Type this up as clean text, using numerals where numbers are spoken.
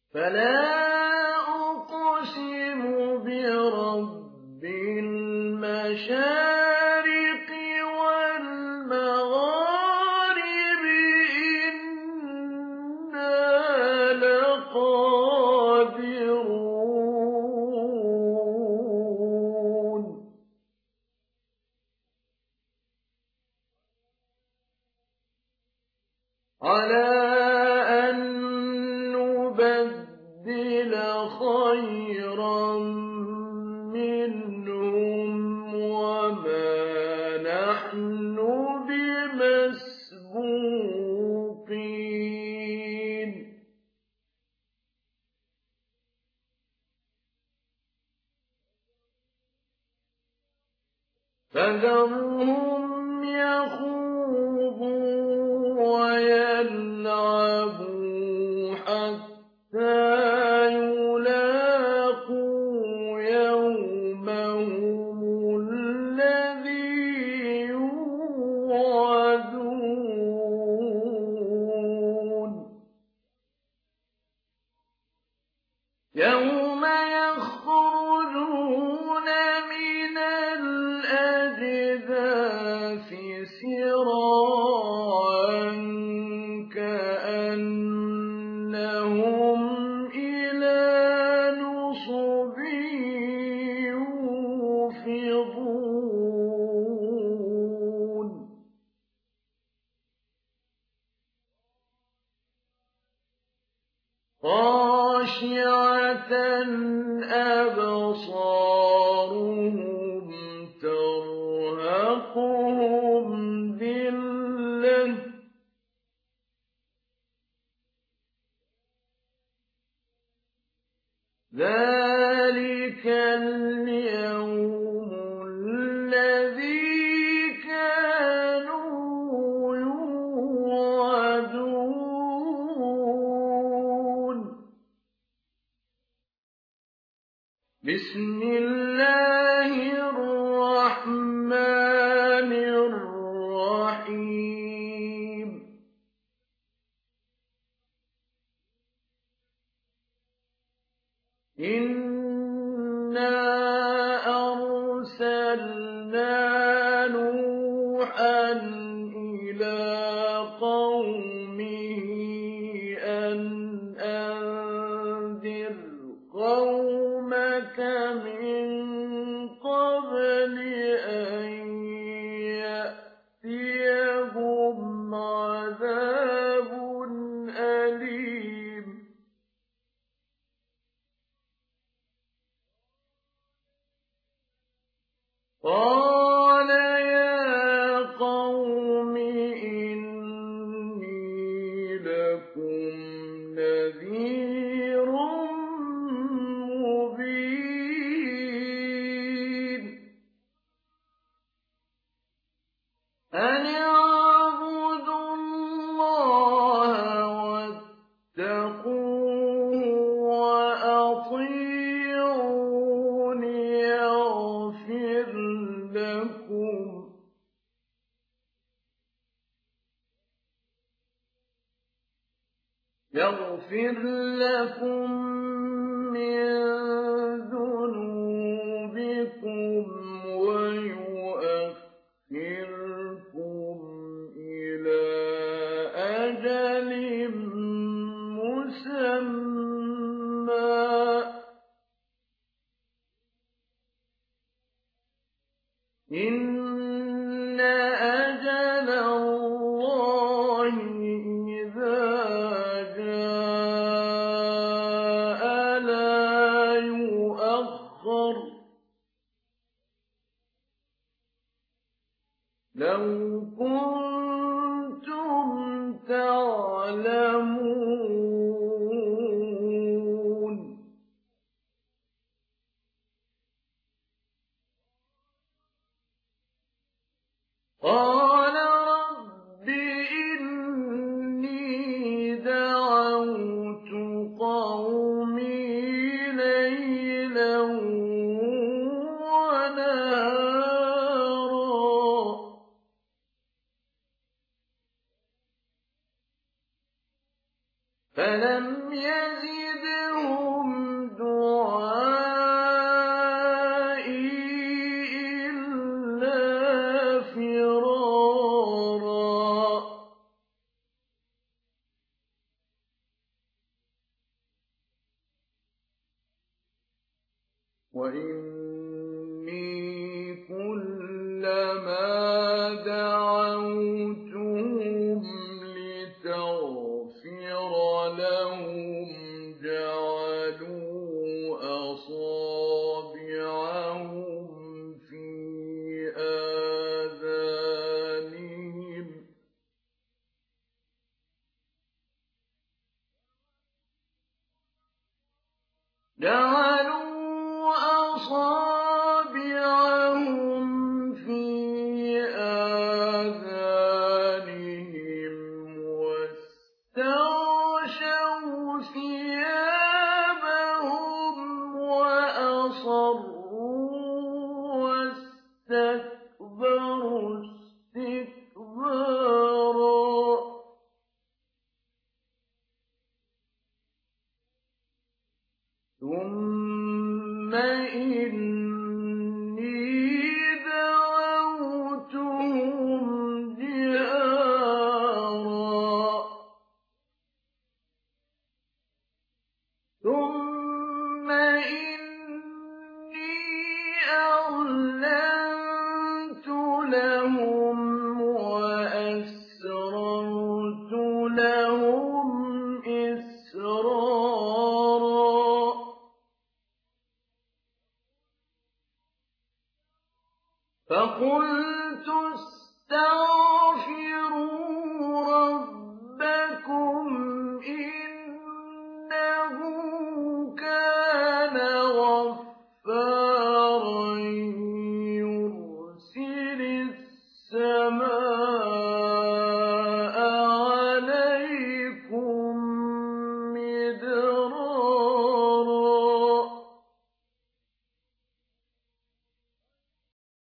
فلا أقسم برب المشارق والمغارب إنا لقادرون على أن نبدل خيرا منهم وما نحن بمسبوقين فذرهم يخوضوا ويلعبوا حتى يلاقوا يومهم الذي يوعدون يوم يخرجون من الأجداث سراعا كأنهم إلى نصب يوفضون خاشعة أبصارهم ترهقهم ذلة ذلك اليوم الذي كانوا يوعدون بسم الله الرحمن الرحيم إنا أرسلنا نوحا إلى قومه أن أنذر قومك من قبل أن يأتيهم عذاب أليم قال يا قوم إني لكم نذير مبين أن اعبدوا الله واتقوه وأطيعون يغفر لكم من ذنوبكم ويؤخركم إلى أجل مسمى إن أجل الله إذا جاء لا يؤخر لو كنتم تعلمون قال رب إني دعوت قومي ليلا ونهارا فلم يزدهم يزدهم دعائي إلا فرارا وإني كلما دعوتهم لتغفر لهم جعلوا أصابعهم في آذانهم واستغشوا ثيابهم وأصروا واستكبروا استكبارا ثم إني دعوتهم جهارا ثم إني أعلنت لهم وأسررت لهم إسرارا فقلت استغفروا ربكم إنه كان غفارا يرسل السماء